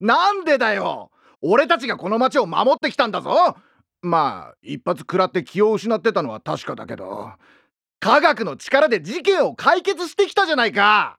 なんでだよ。俺たちがこの町を守ってきたんだぞ。まあ一発食らって気を失ってたのは確かだけど、科学の力で事件を解決してきたじゃないか。